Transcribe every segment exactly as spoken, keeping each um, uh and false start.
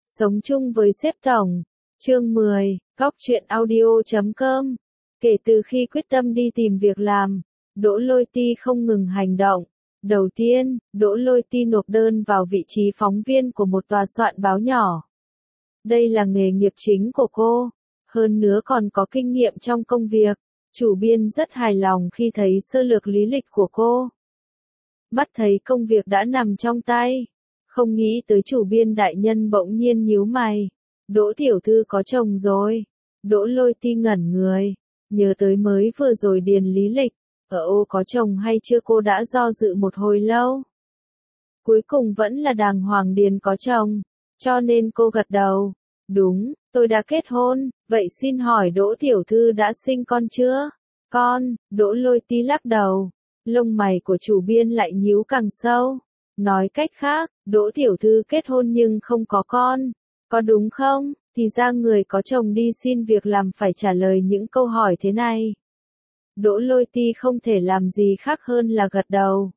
Sống chung với sếp tổng. Chương mười, góc truyện audio chấm com. Kể từ khi quyết tâm đi tìm việc làm, Đỗ Lôi Ti không ngừng hành động. Đầu tiên, Đỗ Lôi Ti nộp đơn vào vị trí phóng viên của một tòa soạn báo nhỏ. Đây là nghề nghiệp chính của cô, hơn nữa còn có kinh nghiệm trong công việc. Chủ biên rất hài lòng khi thấy sơ lược lý lịch của cô. Mắt thấy công việc đã nằm trong tay, không nghĩ tới chủ biên đại nhân bỗng nhiên nhíu mày. Đỗ tiểu thư có chồng rồi. Đỗ Lôi Ti ngẩn người, nhớ tới mới vừa rồi điền lý lịch, ở ô có chồng hay chưa cô đã do dự một hồi lâu. Cuối cùng vẫn là đàng hoàng điền có chồng, cho nên cô gật đầu. Đúng, tôi đã kết hôn, vậy xin hỏi Đỗ tiểu thư đã sinh con chưa? Con, Đỗ Lôi Ti lắc đầu, lông mày của chủ biên lại nhíu càng sâu. Nói cách khác, Đỗ tiểu thư kết hôn nhưng không có con, có đúng không? Thì ra người có chồng đi xin việc làm phải trả lời những câu hỏi thế này. Đỗ Lôi Ti không thể làm gì khác hơn là gật đầu.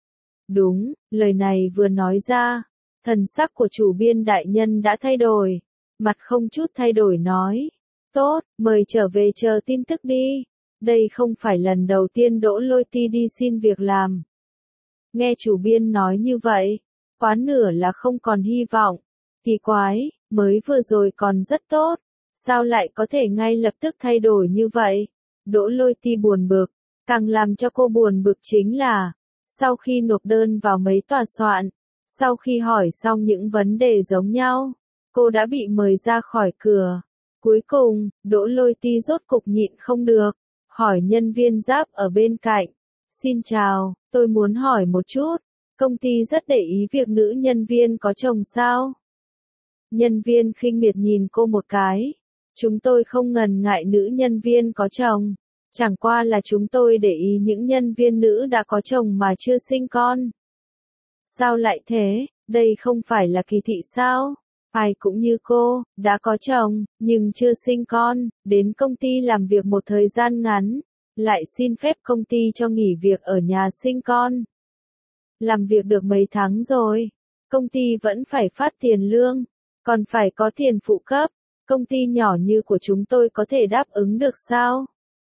Đúng, lời này vừa nói ra, thần sắc của chủ biên đại nhân đã thay đổi, mặt không chút thay đổi nói. Tốt, mời trở về chờ tin tức đi. Đây không phải lần đầu tiên Đỗ Lôi Ti đi xin việc làm. Nghe chủ biên nói như vậy, quá nửa là không còn hy vọng. Kỳ quái, mới vừa rồi còn rất tốt, sao lại có thể ngay lập tức thay đổi như vậy? Đỗ Lôi Ti buồn bực, càng làm cho cô buồn bực chính là, sau khi nộp đơn vào mấy tòa soạn, sau khi hỏi xong những vấn đề giống nhau, cô đã bị mời ra khỏi cửa. Cuối cùng, Đỗ Lôi Ti rốt cục nhịn không được, hỏi nhân viên giáp ở bên cạnh. Xin chào, tôi muốn hỏi một chút, công ty rất để ý việc nữ nhân viên có chồng sao? Nhân viên khinh miệt nhìn cô một cái. Chúng tôi không ngần ngại nữ nhân viên có chồng, chẳng qua là chúng tôi để ý những nhân viên nữ đã có chồng mà chưa sinh con. Sao lại thế, đây không phải là kỳ thị sao? Ai cũng như cô, đã có chồng, nhưng chưa sinh con, đến công ty làm việc một thời gian ngắn, lại xin phép công ty cho nghỉ việc ở nhà sinh con. Làm việc được mấy tháng rồi, công ty vẫn phải phát tiền lương, còn phải có tiền phụ cấp, công ty nhỏ như của chúng tôi có thể đáp ứng được sao?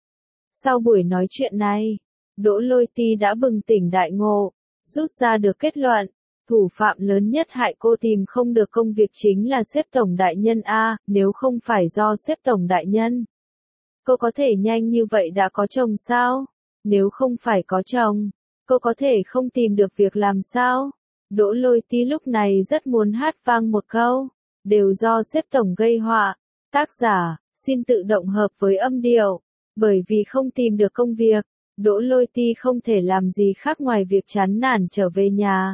Sau buổi nói chuyện này, Đỗ Lôi Ti đã bừng tỉnh đại ngộ, rút ra được kết luận, thủ phạm lớn nhất hại cô tìm không được công việc chính là sếp tổng đại nhân A, nếu không phải do sếp tổng đại nhân. Cô có thể nhanh như vậy đã có chồng sao? Nếu không phải có chồng, cô có thể không tìm được việc làm sao? Đỗ Lôi Ti lúc này rất muốn hát vang một câu, đều do sếp tổng gây họa. Tác giả, xin tự động hợp với âm điệu. Bởi vì không tìm được công việc, Đỗ Lôi Ti không thể làm gì khác ngoài việc chán nản trở về nhà.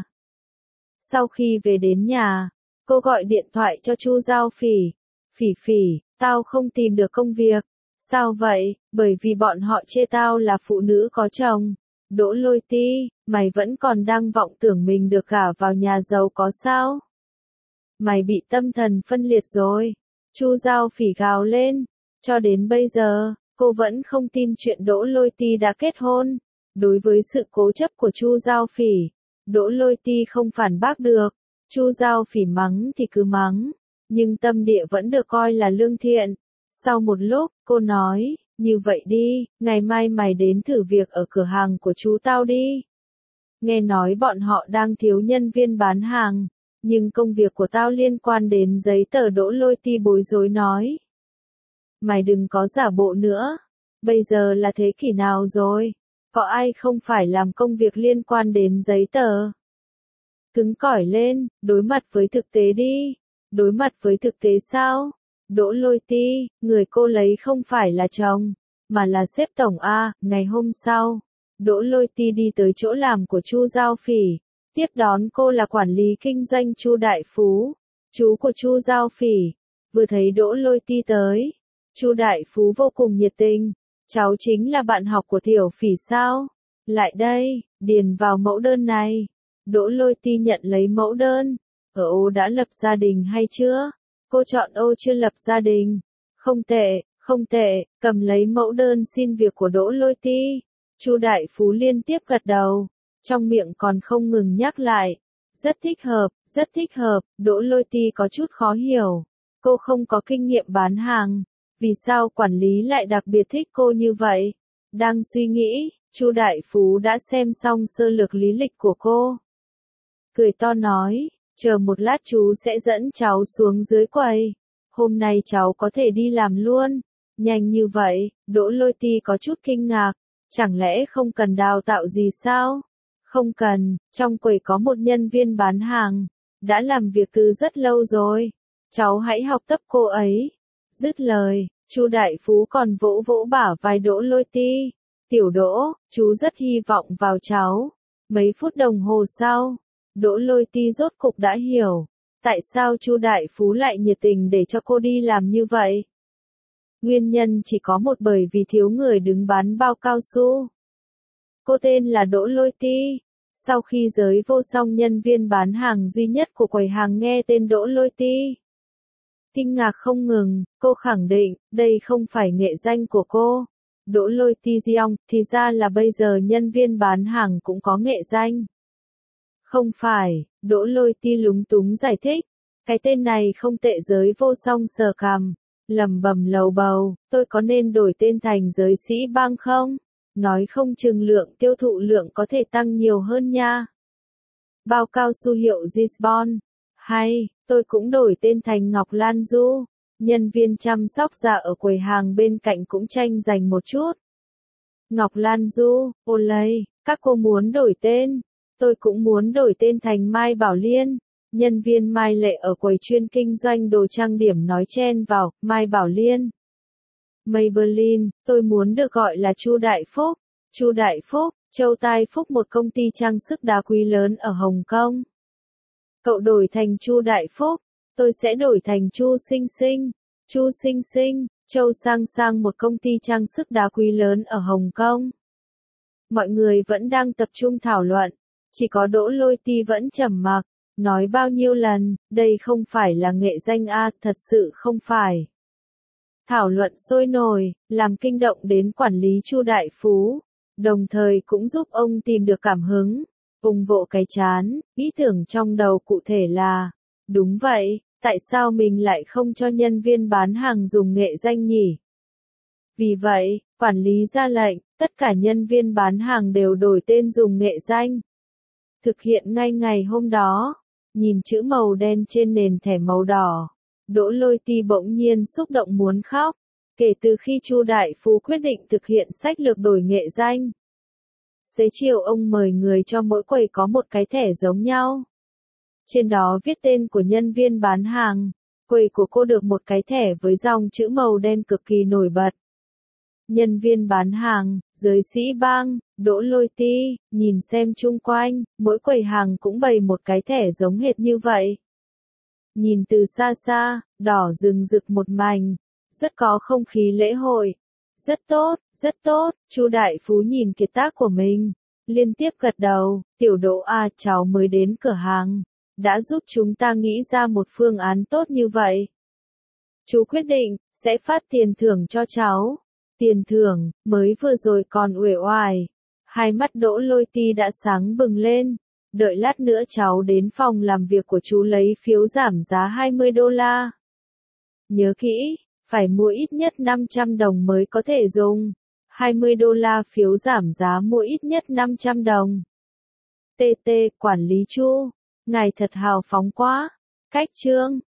Sau khi về đến nhà, cô gọi điện thoại cho Chu Giao Phỉ. Phỉ Phỉ, tao không tìm được công việc. Sao vậy? Bởi vì bọn họ chê tao là phụ nữ có chồng. Đỗ Lôi Ti, mày vẫn còn đang vọng tưởng mình được gả vào nhà giàu có sao? Mày bị tâm thần phân liệt rồi. Chu Giao Phỉ gào lên. Cho đến bây giờ, cô vẫn không tin chuyện Đỗ Lôi Ti đã kết hôn. Đối với sự cố chấp của Chu Giao Phỉ, Đỗ Lôi Ti không phản bác được. Chu Giao Phỉ mắng thì cứ mắng, nhưng tâm địa vẫn được coi là lương thiện. Sau một lúc, cô nói, như vậy đi, ngày mai mày đến thử việc ở cửa hàng của chú tao đi. Nghe nói bọn họ đang thiếu nhân viên bán hàng, nhưng công việc của tao liên quan đến giấy tờ. Đỗ Lôi Ti bối rối nói. Mày đừng có giả bộ nữa, bây giờ là thế kỷ nào rồi, có ai không phải làm công việc liên quan đến giấy tờ. Cứng cỏi lên, đối mặt với thực tế đi. Đối mặt với thực tế sao? Đỗ Lôi Ti, người cô lấy không phải là chồng, mà là sếp tổng A. Ngày hôm sau, Đỗ Lôi Ti đi tới chỗ làm của Chu Giao Phỉ. Tiếp đón cô là quản lý kinh doanh Chu Đại Phú, chú của Chu Giao Phỉ. Vừa thấy Đỗ Lôi Ti tới, Chu Đại Phú vô cùng nhiệt tình. Cháu chính là bạn học của Tiểu Phỉ sao? Lại đây, điền vào mẫu đơn này. Đỗ Lôi Ti nhận lấy mẫu đơn. Ở ô đã lập gia đình hay chưa? Cô chọn ô chưa lập gia đình. Không tệ, không tệ, cầm lấy mẫu đơn xin việc của Đỗ Lôi Ti. Chu Đại Phú liên tiếp gật đầu, trong miệng còn không ngừng nhắc lại. Rất thích hợp, rất thích hợp, Đỗ Lôi Ti có chút khó hiểu. Cô không có kinh nghiệm bán hàng. Vì sao quản lý lại đặc biệt thích cô như vậy? Đang suy nghĩ, Chu Đại Phú đã xem xong sơ lược lý lịch của cô. Cười to nói, chờ một lát chú sẽ dẫn cháu xuống dưới quầy. Hôm nay cháu có thể đi làm luôn. Nhanh như vậy, Đỗ Lôi Ti có chút kinh ngạc. Chẳng lẽ không cần đào tạo gì sao? Không cần, trong quầy có một nhân viên bán hàng. Đã làm việc từ rất lâu rồi. Cháu hãy học tập cô ấy. Dứt lời, Chu Đại Phú còn vỗ vỗ bả vai Đỗ Lôi Ti. Tiểu Đỗ, chú rất hy vọng vào cháu. Mấy phút đồng hồ sau, Đỗ Lôi Ti rốt cục đã hiểu. Tại sao Chu Đại Phú lại nhiệt tình để cho cô đi làm như vậy? Nguyên nhân chỉ có một, bởi vì thiếu người đứng bán bao cao su. Cô tên là Đỗ Lôi Ti. Sau khi giới vô song nhân viên bán hàng duy nhất của quầy hàng nghe tên Đỗ Lôi Ti, kinh ngạc không ngừng, cô khẳng định, đây không phải nghệ danh của cô. Đỗ Lôi Ti Giong, thì ra là bây giờ nhân viên bán hàng cũng có nghệ danh. Không phải, Đỗ Lôi Ti lúng túng giải thích. Cái tên này không tệ, giới vô song sờ cằm, lẩm bẩm lầu bầu, tôi có nên đổi tên thành giới sĩ bang không? Nói không chừng lượng tiêu thụ lượng có thể tăng nhiều hơn nha. Bao cao su hiệu Gisbon. Hay, tôi cũng đổi tên thành Ngọc Lan Du. Nhân viên chăm sóc da ở quầy hàng bên cạnh cũng tranh giành một chút. Ngọc Lan Du, olay, các cô muốn đổi tên. Tôi cũng muốn đổi tên thành Mai Bảo Liên. Nhân viên Mai Lệ ở quầy chuyên kinh doanh đồ trang điểm nói chen vào, Mai Bảo Liên. Maybelline, tôi muốn được gọi là Chu Đại Phúc. Chu Đại Phúc, Châu Tai Phúc, một công ty trang sức đá quý lớn ở Hồng Kông. Cậu đổi thành Chu Đại Phúc, tôi sẽ đổi thành Chu Sinh Sinh. Chu Sinh Sinh, Châu Sang Sang, một công ty trang sức đá quý lớn ở Hồng Kông. Mọi người vẫn đang tập trung thảo luận, chỉ có Đỗ Lôi Ti vẫn trầm mặc. Nói bao nhiêu lần, đây không phải là nghệ danh a, thật sự không phải. Thảo luận sôi nổi, làm kinh động đến quản lý Chu Đại Phú, đồng thời cũng giúp ông tìm được cảm hứng, vùng vỗ cái chán, ý tưởng trong đầu cụ thể là, đúng vậy, tại sao mình lại không cho nhân viên bán hàng dùng nghệ danh nhỉ? Vì vậy, quản lý ra lệnh, tất cả nhân viên bán hàng đều đổi tên dùng nghệ danh. Thực hiện ngay ngày hôm đó, nhìn chữ màu đen trên nền thẻ màu đỏ, Đỗ Lôi Ti bỗng nhiên xúc động muốn khóc. Kể từ khi Chu Đại Phú quyết định thực hiện sách lược đổi nghệ danh, xế chiều ông mời người cho mỗi quầy có một cái thẻ giống nhau. Trên đó viết tên của nhân viên bán hàng. Quầy của cô được một cái thẻ với dòng chữ màu đen cực kỳ nổi bật. Nhân viên bán hàng, giới sĩ bang, Đỗ Lôi Ti, nhìn xem chung quanh, mỗi quầy hàng cũng bày một cái thẻ giống hệt như vậy. Nhìn từ xa xa, đỏ rừng rực một mảnh, rất có không khí lễ hội. Rất tốt, rất tốt, Chu Đại Phú nhìn kiệt tác của mình, liên tiếp gật đầu, Tiểu Đỗ à, cháu mới đến cửa hàng, đã giúp chúng ta nghĩ ra một phương án tốt như vậy. Chú quyết định, sẽ phát tiền thưởng cho cháu. Tiền thưởng, mới vừa rồi còn uể oải. Hai mắt Đỗ Lôi Ti đã sáng bừng lên. Đợi lát nữa cháu đến phòng làm việc của chú lấy phiếu giảm giá hai mươi đô la. Nhớ kỹ, phải mua ít nhất năm trăm đồng mới có thể dùng. hai mươi đô la phiếu giảm giá, mua ít nhất năm trăm đồng. tê tê, quản lý Chu, ngài thật hào phóng quá. Cách chương